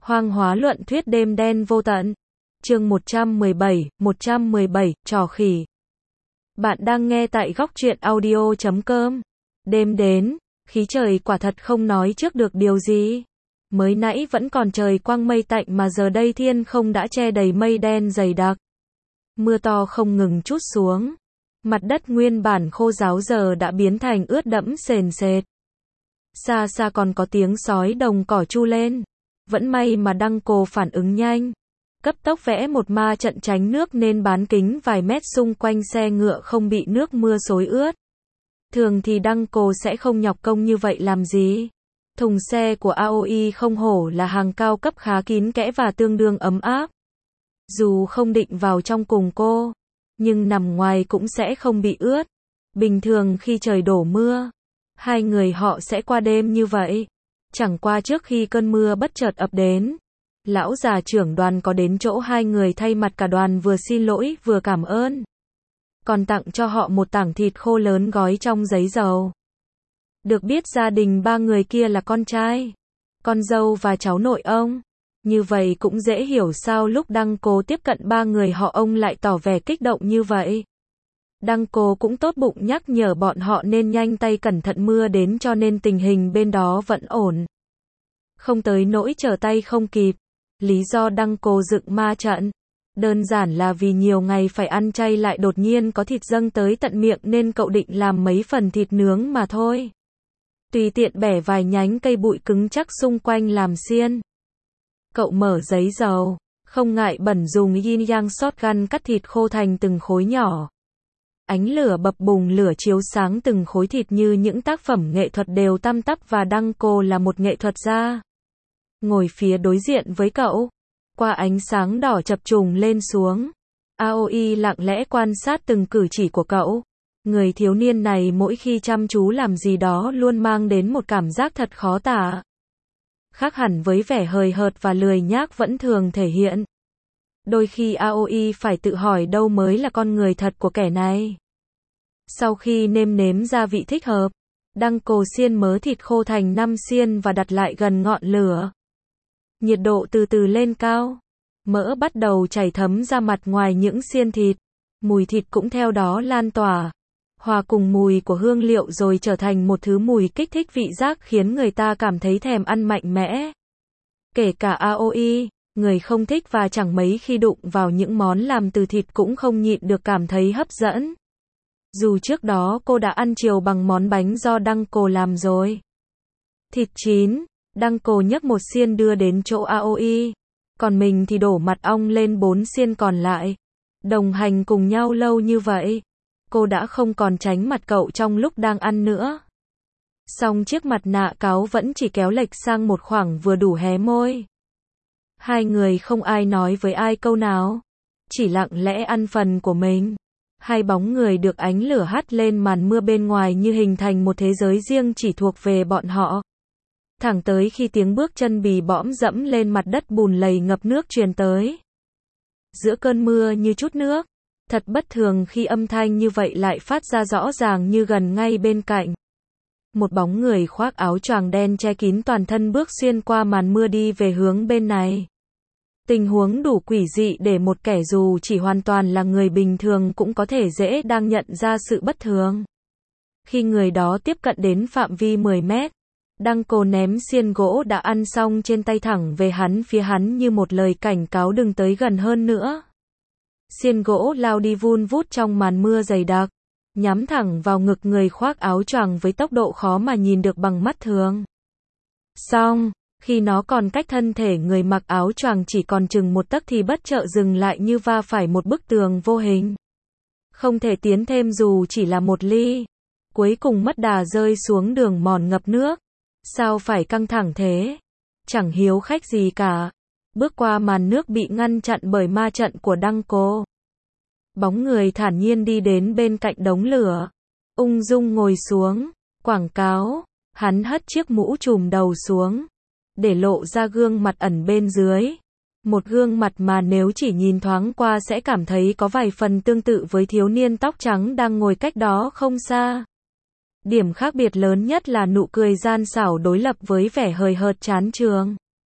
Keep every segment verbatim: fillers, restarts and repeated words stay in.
Hoang hóa luận thuyết đêm đen vô tận. Chương một trăm mười bảy, một trăm mười bảy, trò khỉ. Bạn đang nghe tại góc truyện audio chấm com. Đêm đến, khí trời quả thật không nói trước được điều gì. Mới nãy vẫn còn trời quang mây tạnh mà giờ đây thiên không đã che đầy mây đen dày đặc. Mưa to không ngừng trút xuống. Mặt đất nguyên bản khô ráo giờ đã biến thành ướt đẫm sền sệt. Xa xa còn có tiếng sói đồng cỏ tru lên. Vẫn may mà Đăng Cô phản ứng nhanh. Cấp tốc vẽ một ma trận tránh nước nên bán kính vài mét xung quanh xe ngựa không bị nước mưa xối ướt. Thường thì Đăng Cô sẽ không nhọc công như vậy làm gì. Thùng xe của a o i không hổ là hàng cao cấp khá kín kẽ và tương đương ấm áp. Dù không định vào trong cùng cô, nhưng nằm ngoài cũng sẽ không bị ướt. Bình thường khi trời đổ mưa, hai người họ sẽ qua đêm như vậy. Chẳng qua trước khi cơn mưa bất chợt ập đến, lão già trưởng đoàn có đến chỗ hai người thay mặt cả đoàn vừa xin lỗi vừa cảm ơn. Còn tặng cho họ một tảng thịt khô lớn gói trong giấy dầu. Được biết gia đình ba người kia là con trai, con dâu và cháu nội ông. Như vậy cũng dễ hiểu sao lúc Đăng Cô tiếp cận ba người họ ông lại tỏ vẻ kích động như vậy. Đăng Cô cũng tốt bụng nhắc nhở bọn họ nên nhanh tay cẩn thận mưa đến cho nên tình hình bên đó vẫn ổn. Không tới nỗi trở tay không kịp. Lý do Đăng Cô dựng ma trận, đơn giản là vì nhiều ngày phải ăn chay lại đột nhiên có thịt dâng tới tận miệng nên cậu định làm mấy phần thịt nướng mà thôi. Tùy tiện bẻ vài nhánh cây bụi cứng chắc xung quanh làm xiên. Cậu mở giấy dầu, không ngại bẩn dùng yin yang shotgun cắt thịt khô thành từng khối nhỏ. Ánh lửa bập bùng lửa chiếu sáng từng khối thịt như những tác phẩm nghệ thuật đều tăm tắp và Đăng Cô là một nghệ thuật gia. Ngồi phía đối diện với cậu, qua ánh sáng đỏ chập trùng lên xuống, a o i lặng lẽ quan sát từng cử chỉ của cậu. Người thiếu niên này mỗi khi chăm chú làm gì đó luôn mang đến một cảm giác thật khó tả. Khác hẳn với vẻ hời hợt và lười nhác vẫn thường thể hiện. Đôi khi a o i phải tự hỏi đâu mới là con người thật của kẻ này. Sau khi nêm nếm gia vị thích hợp, Đăng Cô xiên mớ thịt khô thành năm xiên và đặt lại gần ngọn lửa. Nhiệt độ từ từ lên cao, mỡ bắt đầu chảy thấm ra mặt ngoài những xiên thịt, mùi thịt cũng theo đó lan tỏa, hòa cùng mùi của hương liệu rồi trở thành một thứ mùi kích thích vị giác khiến người ta cảm thấy thèm ăn mạnh mẽ. Kể cả a o i, người không thích và chẳng mấy khi đụng vào những món làm từ thịt cũng không nhịn được cảm thấy hấp dẫn. Dù trước đó cô đã ăn chiều bằng món bánh do Đăng Cô làm rồi. Thịt chín, Đăng Cô nhấc một xiên đưa đến chỗ a o i, còn mình thì đổ mật ong lên bốn xiên còn lại. Đồng hành cùng nhau lâu như vậy, cô đã không còn tránh mặt cậu trong lúc đang ăn nữa. Song chiếc mặt nạ cáo vẫn chỉ kéo lệch sang một khoảng vừa đủ hé môi. Hai người không ai nói với ai câu nào, chỉ lặng lẽ ăn phần của mình. Hai bóng người được ánh lửa hắt lên màn mưa bên ngoài như hình thành một thế giới riêng chỉ thuộc về bọn họ. Thẳng tới khi tiếng bước chân bì bõm dẫm lên mặt đất bùn lầy ngập nước truyền tới. Giữa cơn mưa như chút nước, thật bất thường khi âm thanh như vậy lại phát ra rõ ràng như gần ngay bên cạnh. Một bóng người khoác áo choàng đen che kín toàn thân bước xuyên qua màn mưa đi về hướng bên này. Tình huống đủ quỷ dị để một kẻ dù chỉ hoàn toàn là người bình thường cũng có thể dễ đang nhận ra sự bất thường. Khi người đó tiếp cận đến phạm vi mười mét, Đăng Cô ném xiên gỗ đã ăn xong trên tay thẳng về hắn phía hắn như một lời cảnh cáo đừng tới gần hơn nữa. Xiên gỗ lao đi vun vút trong màn mưa dày đặc, nhắm thẳng vào ngực người khoác áo choàng với tốc độ khó mà nhìn được bằng mắt thường. Xong, khi nó còn cách thân thể người mặc áo choàng chỉ còn chừng một tấc thì bất chợt dừng lại như va phải một bức tường vô hình. Không thể tiến thêm dù chỉ là một ly. Cuối cùng mất đà rơi xuống đường mòn ngập nước. Sao phải căng thẳng thế? Chẳng hiếu khách gì cả. Bước qua màn nước bị ngăn chặn bởi ma trận của Đăng Cô. Bóng người thản nhiên đi đến bên cạnh đống lửa. Ung dung ngồi xuống. Quảng cáo. Hắn hất chiếc mũ trùm đầu xuống, để lộ ra gương mặt ẩn bên dưới. Một gương mặt mà nếu chỉ nhìn thoáng qua sẽ cảm thấy có vài phần tương tự với thiếu niên tóc trắng đang ngồi cách đó không xa. Điểm khác biệt lớn nhất là nụ cười gian xảo đối lập với vẻ hời hợt chán chường.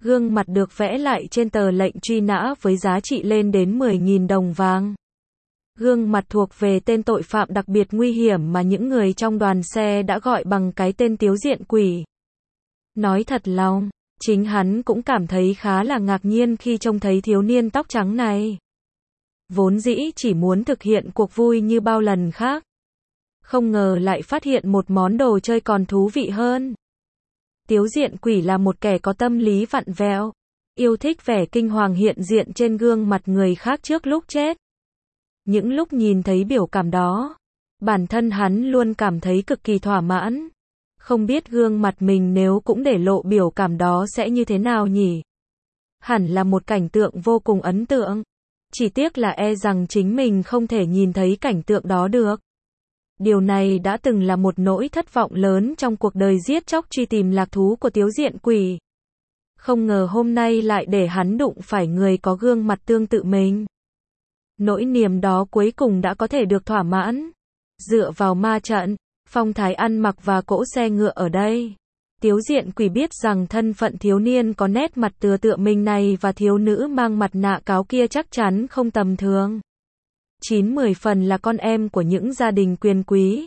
Gương mặt được vẽ lại trên tờ lệnh truy nã với giá trị lên đến mười nghìn đồng vàng. Gương mặt thuộc về tên tội phạm đặc biệt nguy hiểm mà những người trong đoàn xe đã gọi bằng cái tên Tiếu Diện Quỷ. Nói thật lòng, chính hắn cũng cảm thấy khá là ngạc nhiên khi trông thấy thiếu niên tóc trắng này. Vốn dĩ chỉ muốn thực hiện cuộc vui như bao lần khác. Không ngờ lại phát hiện một món đồ chơi còn thú vị hơn. Tiếu Diện Quỷ là một kẻ có tâm lý vặn vẹo, yêu thích vẻ kinh hoàng hiện diện trên gương mặt người khác trước lúc chết. Những lúc nhìn thấy biểu cảm đó, bản thân hắn luôn cảm thấy cực kỳ thỏa mãn. Không biết gương mặt mình nếu cũng để lộ biểu cảm đó sẽ như thế nào nhỉ? Hẳn là một cảnh tượng vô cùng ấn tượng. Chỉ tiếc là e rằng chính mình không thể nhìn thấy cảnh tượng đó được. Điều này đã từng là một nỗi thất vọng lớn trong cuộc đời giết chóc truy tìm lạc thú của Tiếu Diện Quỷ. Không ngờ hôm nay lại để hắn đụng phải người có gương mặt tương tự mình. Nỗi niềm đó cuối cùng đã có thể được thỏa mãn. Dựa vào ma trận, phong thái ăn mặc và cỗ xe ngựa ở đây, Tiếu Diện Quỷ biết rằng thân phận thiếu niên có nét mặt tựa tựa mình này và thiếu nữ mang mặt nạ cáo kia chắc chắn không tầm thường. Chín mười phần là con em của những gia đình quyền quý.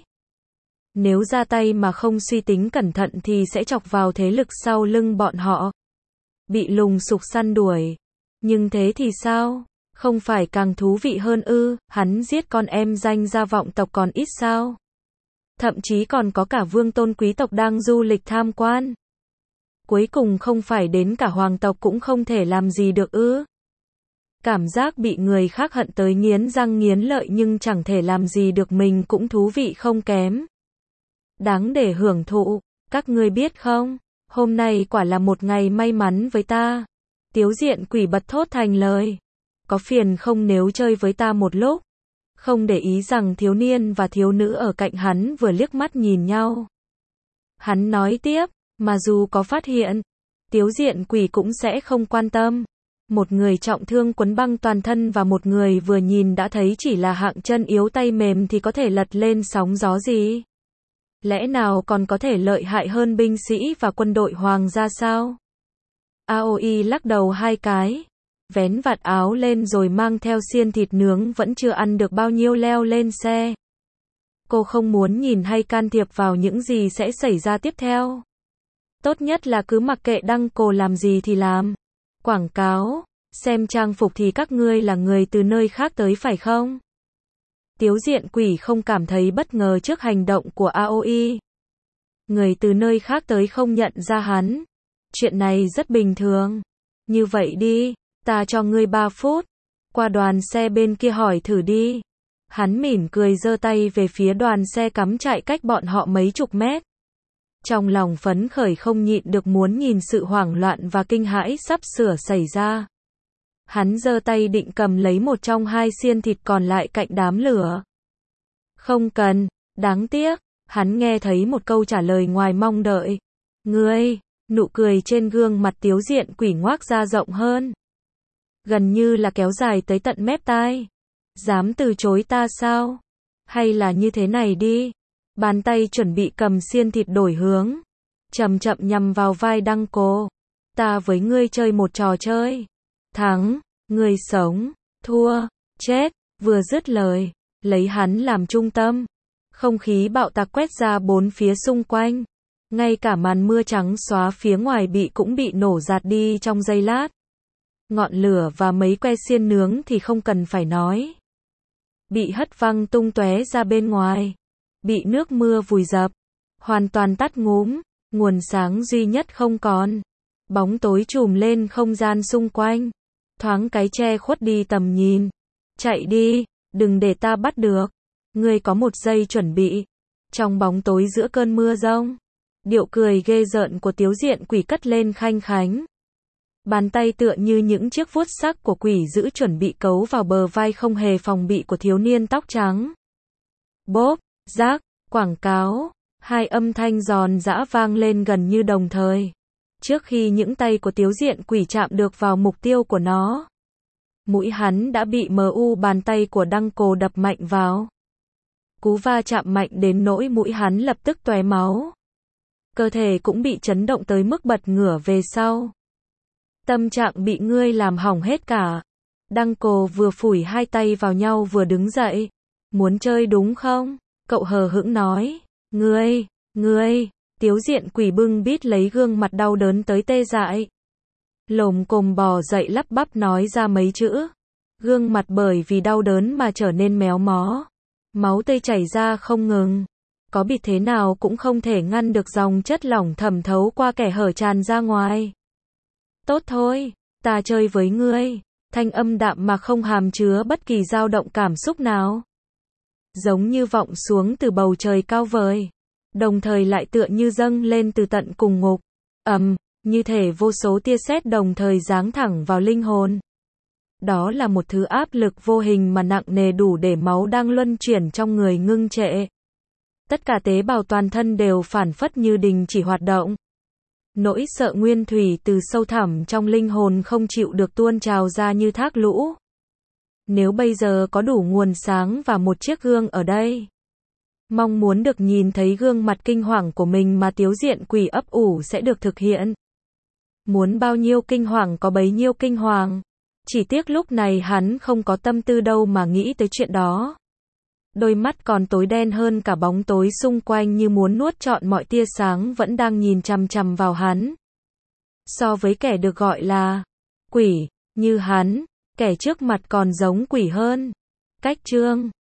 Nếu ra tay mà không suy tính cẩn thận thì sẽ chọc vào thế lực sau lưng bọn họ. Bị lùng sục săn đuổi. Nhưng thế thì sao? Không phải càng thú vị hơn ư? Hắn giết con em danh gia vọng tộc còn ít sao? Thậm chí còn có cả vương tôn quý tộc đang du lịch tham quan. Cuối cùng không phải đến cả hoàng tộc cũng không thể làm gì được ư? Cảm giác bị người khác hận tới nghiến răng nghiến lợi nhưng chẳng thể làm gì được mình cũng thú vị không kém. Đáng để hưởng thụ, các ngươi biết không? Hôm nay quả là một ngày may mắn với ta. Tiếu Diện Quỷ bật thốt thành lời. Có phiền không nếu chơi với ta một lúc? Không để ý rằng thiếu niên và thiếu nữ ở cạnh hắn vừa liếc mắt nhìn nhau. Hắn nói tiếp, mà dù có phát hiện, Tiếu Diện Quỷ cũng sẽ không quan tâm. Một người trọng thương quấn băng toàn thân và một người vừa nhìn đã thấy chỉ là hạng chân yếu tay mềm thì có thể lật lên sóng gió gì? Lẽ nào còn có thể lợi hại hơn binh sĩ và quân đội hoàng gia sao? Aoi lắc đầu hai cái, vén vạt áo lên rồi mang theo xiên thịt nướng vẫn chưa ăn được bao nhiêu leo lên xe. Cô không muốn nhìn hay can thiệp vào những gì sẽ xảy ra tiếp theo. Tốt nhất là cứ mặc kệ đăng cô làm gì thì làm. Quảng cáo, xem trang phục thì các ngươi là người từ nơi khác tới phải không? Tiếu Diện Quỷ không cảm thấy bất ngờ trước hành động của Aoi. Người từ nơi khác tới không nhận ra hắn. Chuyện này rất bình thường. Như vậy đi, ta cho ngươi ba phút. Qua đoàn xe bên kia hỏi thử đi. Hắn mỉm cười giơ tay về phía đoàn xe cắm chạy cách bọn họ mấy chục mét. Trong lòng phấn khởi không nhịn được muốn nhìn sự hoảng loạn và kinh hãi sắp sửa xảy ra. Hắn giơ tay định cầm lấy một trong hai xiên thịt còn lại cạnh đám lửa. Không cần, đáng tiếc. Hắn nghe thấy một câu trả lời ngoài mong đợi. Ngươi, nụ cười trên gương mặt Tiếu Diện Quỷ ngoác ra rộng hơn. Gần như là kéo dài tới tận mép tai. Dám từ chối ta sao? Hay là như thế này đi. Bàn tay chuẩn bị cầm xiên thịt đổi hướng. Chậm chậm nhằm vào vai Đăng Cô. Ta với ngươi chơi một trò chơi. Thắng, ngươi sống. Thua, chết. Vừa dứt lời, lấy hắn làm trung tâm. Không khí bạo tạc quét ra bốn phía xung quanh. Ngay cả màn mưa trắng xóa phía ngoài bị cũng bị nổ giạt đi trong giây lát. Ngọn lửa và mấy que xiên nướng thì không cần phải nói. Bị hất văng tung tóe ra bên ngoài. Bị nước mưa vùi dập. Hoàn toàn tắt ngúm. Nguồn sáng duy nhất không còn. Bóng tối trùm lên không gian xung quanh. Thoáng cái che khuất đi tầm nhìn. Chạy đi, đừng để ta bắt được. Ngươi có một giây chuẩn bị. Trong bóng tối giữa cơn mưa giông, điệu cười ghê rợn của Tiếu Diện Quỷ cất lên khanh khánh. Bàn tay tựa như những chiếc vuốt sắc của quỷ dữ chuẩn bị cấu vào bờ vai không hề phòng bị của thiếu niên tóc trắng. Bốp, rác, quảng cáo, hai âm thanh giòn giã vang lên gần như đồng thời. Trước khi những tay của Tiếu Diện Quỷ chạm được vào mục tiêu của nó, mũi hắn đã bị mờ u bàn tay của Đăng Cô đập mạnh vào. Cú va chạm mạnh đến nỗi mũi hắn lập tức tóe máu. Cơ thể cũng bị chấn động tới mức bật ngửa về sau. Tâm trạng bị ngươi làm hỏng hết cả. Đăng Cổ vừa phủi hai tay vào nhau vừa đứng dậy. Muốn chơi đúng không? Cậu hờ hững nói. Ngươi, ngươi, Tiếu Diện Quỷ bưng bít lấy gương mặt đau đớn tới tê dại. Lồm cồm bò dậy lắp bắp nói ra mấy chữ. Gương mặt bởi vì đau đớn mà trở nên méo mó. Máu tươi chảy ra không ngừng. Có bịt thế nào cũng không thể ngăn được dòng chất lỏng thẩm thấu qua kẻ hở tràn ra ngoài. Tốt thôi, ta chơi với ngươi. Thanh âm đạm mà không hàm chứa bất kỳ dao động cảm xúc nào. Giống như vọng xuống từ bầu trời cao vời. Đồng thời lại tựa như dâng lên từ tận cùng ngục. Ầm, như thể vô số tia sét đồng thời giáng thẳng vào linh hồn. Đó là một thứ áp lực vô hình mà nặng nề đủ để máu đang luân chuyển trong người ngưng trệ. Tất cả tế bào toàn thân đều phản phất như đình chỉ hoạt động. Nỗi sợ nguyên thủy từ sâu thẳm trong linh hồn không chịu được tuôn trào ra như thác lũ. Nếu bây giờ có đủ nguồn sáng và một chiếc gương ở đây, mong muốn được nhìn thấy gương mặt kinh hoàng của mình mà Tiếu Diện Quỷ ấp ủ sẽ được thực hiện. Muốn bao nhiêu kinh hoàng có bấy nhiêu kinh hoàng. Chỉ tiếc lúc này hắn không có tâm tư đâu mà nghĩ tới chuyện đó. Đôi mắt còn tối đen hơn cả bóng tối xung quanh như muốn nuốt trọn mọi tia sáng vẫn đang nhìn chằm chằm vào hắn. So với kẻ được gọi là quỷ, như hắn, kẻ trước mặt còn giống quỷ hơn. Cách chương